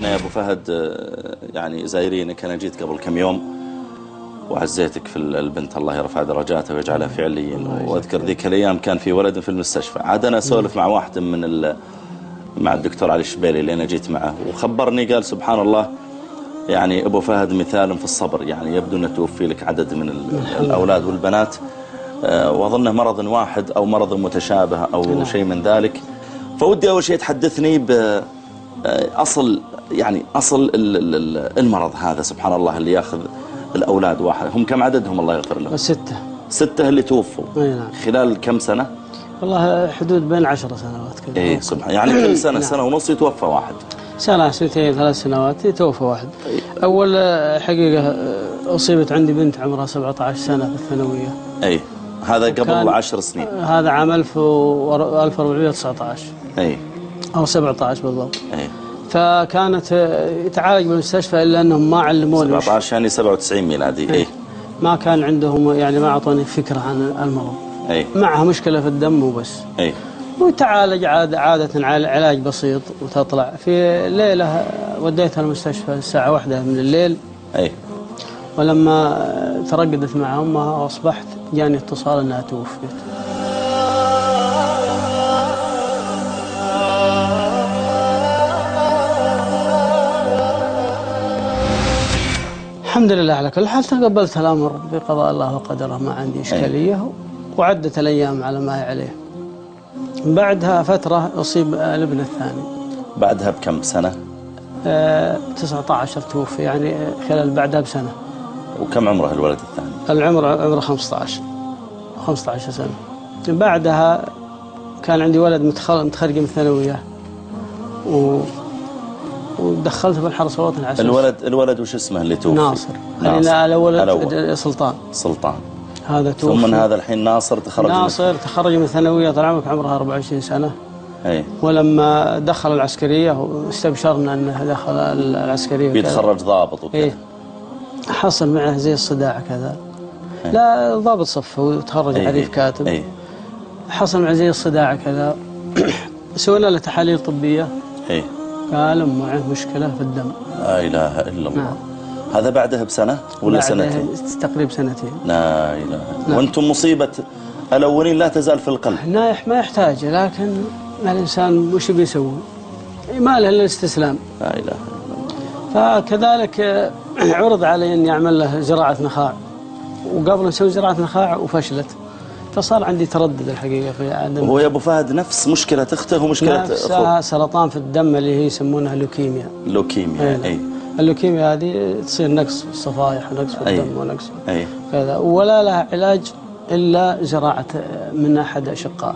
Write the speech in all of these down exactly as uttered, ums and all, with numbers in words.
احنا يا ابو فهد يعني زايرينك. انا جيت قبل كم يوم وعزيتك في البنت، الله يرفع درجاتها ويجعلها في عليين. واذكر ذيك الايام كان في ولد في المستشفى، عاد انا اسولف مع واحد من مع الدكتور علي الشبيلي اللي انا جيت معه، وخبرني قال سبحان الله يعني ابو فهد مثال في الصبر، يعني يبدو انه توفي لك عدد من الاولاد والبنات، واظنه مرض واحد او مرض متشابه او شيء من ذلك. فودي اول شيء تحدثني باصل يعني اصل المرض هذا سبحان الله اللي ياخذ الاولاد واحد. هم كم عددهم الله يغفر لهم؟ ستة. ستة اللي توفوا. نعم. خلال كم سنة؟ والله حدود بين عشر سنوات كذا. اي سبحان، يعني كل سنة سنة ونص يتوفى واحد. سنة سنتين ثلاث سنوات يتوفى واحد. أول حقيقة أصيبت عندي بنت عمرها سبعة عشر سنة في الثانوية. أي هذا قبل عشر سنين. هذا عام ألف وأربعمائة وتسعة عشر. أي أو سبعة عشر بالضبط. أي فكانت تعالج بالمستشفى إلا أنهم ما علموني. سبعة عشر يعني سبعة وتسعين ميلادي. أي ما كان عندهم يعني ما أعطوني فكرة عن المرض. أي معها مشكلة في الدم وبس. أي وتعالج عادة, عادة علاج بسيط وتطلع. في ليلة وديتها المستشفى الساعة واحدة من الليل. أي ولما ترقدت مع أمها وأصبحت جاني اتصال أنها توفيت. الحمد لله على كل حال، تقبلت الأمر بقضاء الله وقدره، ما عندي إشكالية. وعدت الأيام على ما هي عليه. بعدها فترة أصيب الابن الثاني. بعدها بكم سنة؟ آه تسعة عشر توفي، يعني خلال بعدها بسنة. وكم عمره الولد الثاني؟ العمر عمره خمسة عشر خمسة عشر سنة. بعدها كان عندي ولد متخرج من الثانوية و... ودخلته في الحرس الوطني العسكري. الولد الولد وش اسمه اللي توفي؟ ناصر. ناصر. الولد الأول. سلطان. سلطان. هذا توفي. ثم من هذا الحين ناصر تخرج. ناصر من... تخرج من الثانوية طال عمرك عمرها أربعة وعشرين سنة. أي. ولما دخل العسكرية استبشرنا أنه دخل العسكرية بيتخرج ضابط وكذا. إيه. حصل معه زي الصداع كذا. أي. لا ضابط صف وتخرج أي. عريف كاتب. أي. حصل معه زي الصداع كذا. سوينا له تحاليل طبية. أي. قال معه مشكلة في الدم. لا إله إلا الله. نعم. هذا بعدها بسنة ولا سنتين؟ تقريبا سنتين. لا إله. نعم. وأنتم مصيبة الأولين لا تزال في القلب. نايح ما يحتاج، لكن الإنسان وش بيسوي؟ ما له إلا الاستسلام. لا إله إلا الله. فكذلك عرض علي أني أعمل له زراعة نخاع، وقبل نسوي زراعة نخاع وفشلت، فصار عندي تردد الحقيقة في عدم. وهو يا أبو فهد نفس مشكلة أخته ومشكلة أخوه. سرطان في الدم اللي هي يسمونها لوكيميا. لوكيميا. أي. اللوكيميا هذه تصير نقص في الصفائح ونقص في الدم. أي. ونقص أي. كذا، ولا لها علاج إلا زراعة من أحد أشقائه.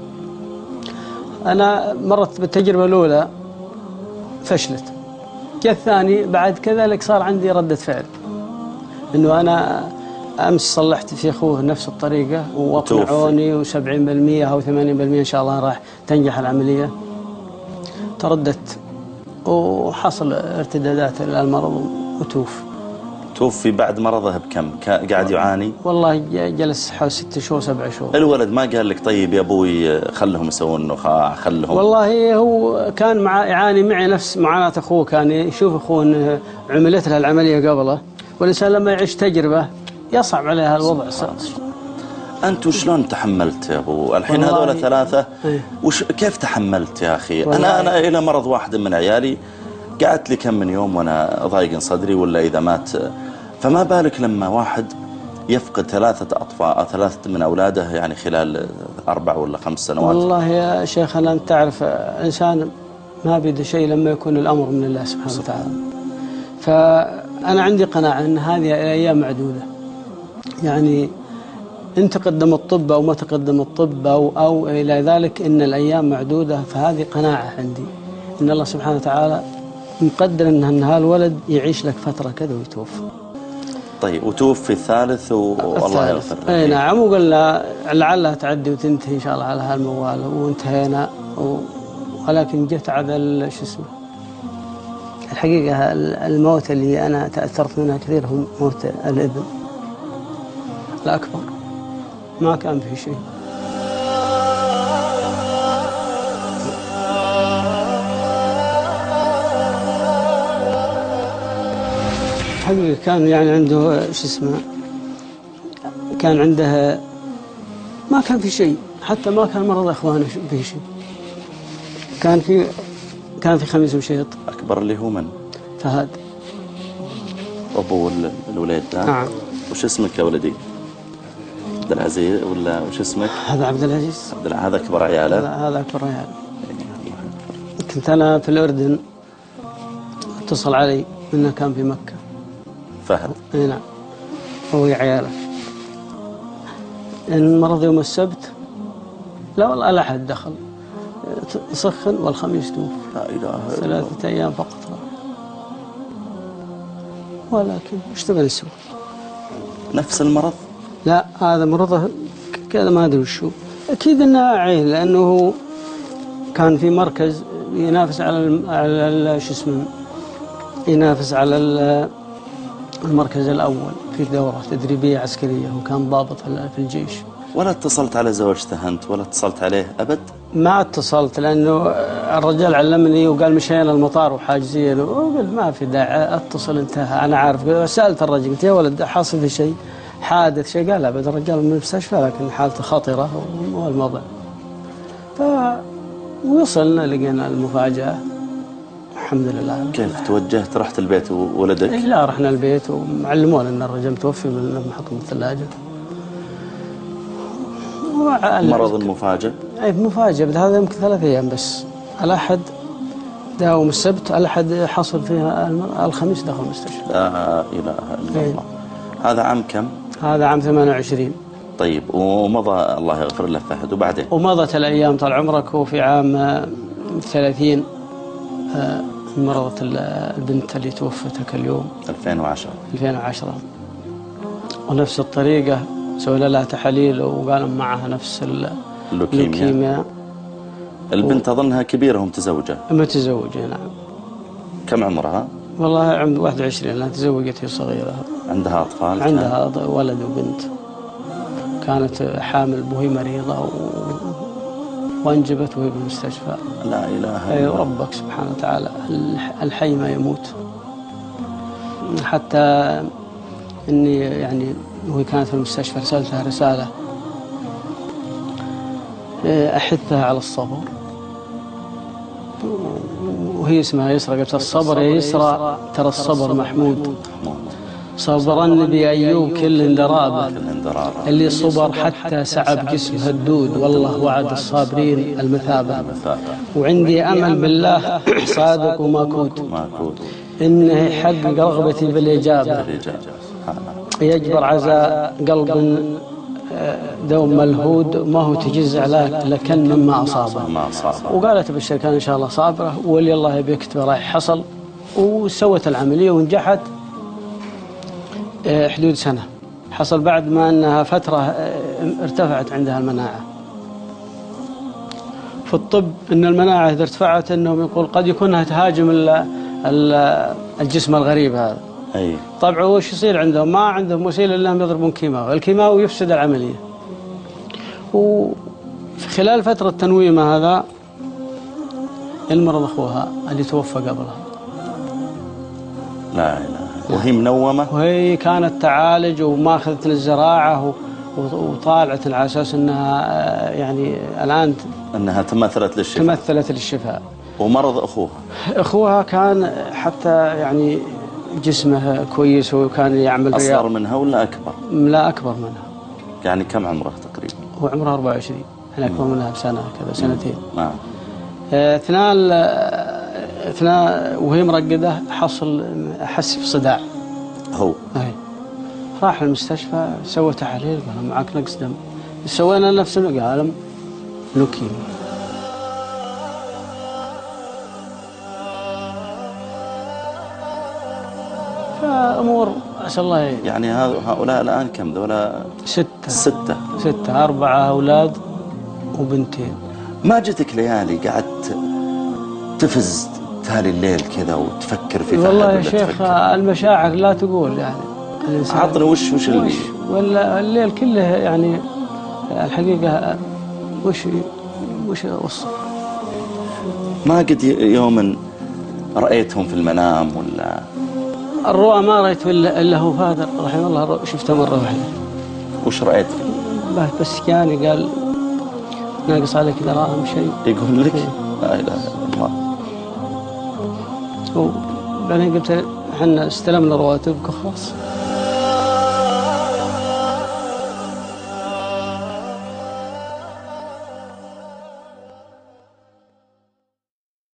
أنا مرت بالتجربة الأولى فشلت، جاء الثاني بعد كذلك صار عندي ردة فعل، إنه أنا أمس صلحت في أخوه نفس الطريقة وأقنعوني وسبعين بالمئة أو ثمانين بالمئة إن شاء الله راح تنجح العملية. ترددت وحصل ارتدادات للمرض وتوفي. توفي بعد مرضه بكم؟ قاعد يعاني؟ والله جلس حوالي ست شهور سبع شهور. الولد ما قال لك طيب يا أبوي خلهم يسوون نخاع خلهم؟ والله هو كان مع يعاني معي نفس معاناة أخوه، كان يشوف أخوه أنه عملت له العملية قبله، والإنسان لما يعيش تجربة يصعب عليها الوضع. أنت شلون تحملت يا أبو الحين هذول ثلاثة؟ ايه؟ وش كيف تحملت يا أخي؟ أنا أنا إلى مرض واحد من عيالي قعدت لي كم من يوم وأنا ضايق صدري ولا إذا مات، فما بالك لما واحد يفقد ثلاثة أطفال ثلاثة من أولاده يعني خلال أربع ولا خمس سنوات. والله يا شيخنا أنت تعرف إنسان ما بيده شيء لما يكون الأمر من الله سبحانه وتعالى. فأنا عندي قناعة أن هذه الأيام معدودة، يعني إن تقدم الطب أو ما تقدم الطب أو, أو إلى ذلك إن الأيام معدودة. فهذه قناعة عندي إن الله سبحانه وتعالى مقدر أن هالولد يعيش لك فترة كذا ويتوفى. طيب وتوفي الثالث والله يغفر له. اي نعم، وقلنا لعلها تعدي وتنتهي إن شاء الله على هالموال، وانتهينا و... ولكن جت على شو اسمه الحقيقة الموت اللي أنا تأثرت منها كثير هو موت الابن الأكبر، ما كان في شيء. الحقيقة كان يعني عنده شو اسمه، كان عنده ما كان في شيء، حتى ما كان مرض اخوانه في شيء. كان في كان في خميس مشيط. اكبر اللي هو من؟ فهد. ابو الوليد ده. نعم. وش اسمك يا ولدي؟ عبد العزيز ولا وش اسمك؟ هذا عبد العزيز. عبد هذا اكبر عياله؟ هذا اكبر عياله. كنت انا في الاردن، اتصل علي انه كان في مكة. فهد. اي نعم. هو عياله. إن مرض يوم السبت، لا والله الأحد دخل سخن والخميس توفي. لا إله إلا الله. ثلاثة أيام فقط. ولكن وش تبغى نسوي؟ نفس المرض؟ لا هذا مرضه كذا ما أدري وشو. أكيد إنها عين، لأنه كان في مركز ينافس على على شو اسمه، ينافس على المركز الأول في دورة تدريبية عسكرية، وكان ضابط في الجيش. ولا اتصلت على زوجته أنت ولا اتصلت عليه أبد؟ ما اتصلت، لأنه الرجال علمني وقال مشينا المطار وحاجزين، وقلت ما في داعي اتصل، انتهى. أنا عارف. سألت الرجل قلت يا ولد حاصل في شيء حادث شيء؟ قال أبد، الرجال من المستشفى لكن حالته خطرة والموضع. فوصلنا لقينا المفاجأة الحمد لله. كيف توجهت؟ رحت البيت وولدك؟ إيه لا، رحنا البيت ومعلمونا أن الرجل متوفي من محطة الثلاجة. مرض المفاجئ؟ أي مفاجئ، هذا يمكن ثلاث أيام بس. الأحد داوم، السبت، الأحد حصل فيها، الخميس دخل المستشفى. لا إله إلا الله. هذا عام كم؟ هذا عام ثمانية وعشرين. طيب ومضى الله يغفر له فهد، وبعدين؟ ومضت الأيام طال عمرك. وفي عام ثلاثين مرضت البنت اللي توفت اليوم ألفين وعشرة. ألفين وعشرة. ونفس الطريقة سوينا لها تحاليل وقالوا معها نفس اللوكيميا. البنت و... أظنها كبيرة ومتزوجة؟ متزوجة نعم. كم عمرها؟ والله عمر واحد وعشرين، لأنها تزوجت هي صغيرة. عندها أطفال؟ عندها كان... ولد وبنت. كانت حامل وهي مريضة و... وانجبت وهي بالمستشفى. لا إله إلا أي الله. ربك سبحانه وتعالى الحي ما يموت. حتى إني يعني وهي كانت في المستشفى رسلتها رسالة أحثها على الصبر، وهي اسمها يسرى. قلت الصبر يا يسرى ترى الصبر محمود، صبرن بأيوب كل درابة، اللي صبر حتى سعب جسمه الدود، والله وعد الصابرين المثابة. وعندي أمل بالله صادق وماكود، إنه يحقق رغبتي بالإجابة، يجبر عزاء قلب دوم ملهود، ما هو تجزع لكن مما أصابه. وقالت بالشركة إن شاء الله صابرة، ولي الله يبيك رايح. حصل وسوت العملية ونجحت حدود سنة. حصل بعد ما أنها فترة ارتفعت عندها المناعة. في الطب إن المناعة إذا ارتفعت إنهم يقول قد يكونها تهاجم الجسم الغريب هذا. أي. طبعا وش يصير عندهم؟ ما عندهم وسيلة إلا أن يضربون كيماوي، الكيماوي يفسد العملية. وفي خلال فترة التنويمة هذا المرض أخوها اللي توفى قبلها. لا إله. وهي منومة؟ وهي كانت تعالج وماخذت للزراعة وطالعت على أساس أنها يعني الآن أنها تمثلت للشفاء. تمثلت للشفاء. ومرض أخوها؟ أخوها كان حتى يعني جسمه كويس، وكان يعمل رياضة. أصغر منها ولا أكبر؟ لا أكبر منها. يعني كم عمره تقريبا؟ هو عمره أربعة وعشرين، أنا أكبر منها بسنة كذا سنتين. نعم. اثناء اثناء وهي مرقدة حصل أحس بصداع. هو؟ أي. راح المستشفى سوى تحاليل قال معك نقص دم. سوينا نفس قال لوكيميا. فأمور أسأل الله. يعني هؤلاء الآن كم ذولا؟ ستة. ستة. ستة، أربعة أولاد وبنتين. ما جتك ليالي قعدت تفز تالي الليل كذا وتفكر في فهد؟ والله يا شيخ المشاعر لا تقول يعني. عطني وش وش اللي ولا الليل كله يعني الحقيقة وش وش وصف. ما قد يوم رأيتهم في المنام ولا الرؤى ما رأيت إلا هو فادر رحمه الله، شفته مرة واحدة. وش رأيت فيه؟ بس كان قال ناقص عليك دراهم شيء. يقول لك لا إله إلا الله. وبعدين قلت احنا استلمنا رواتبك وخلاص.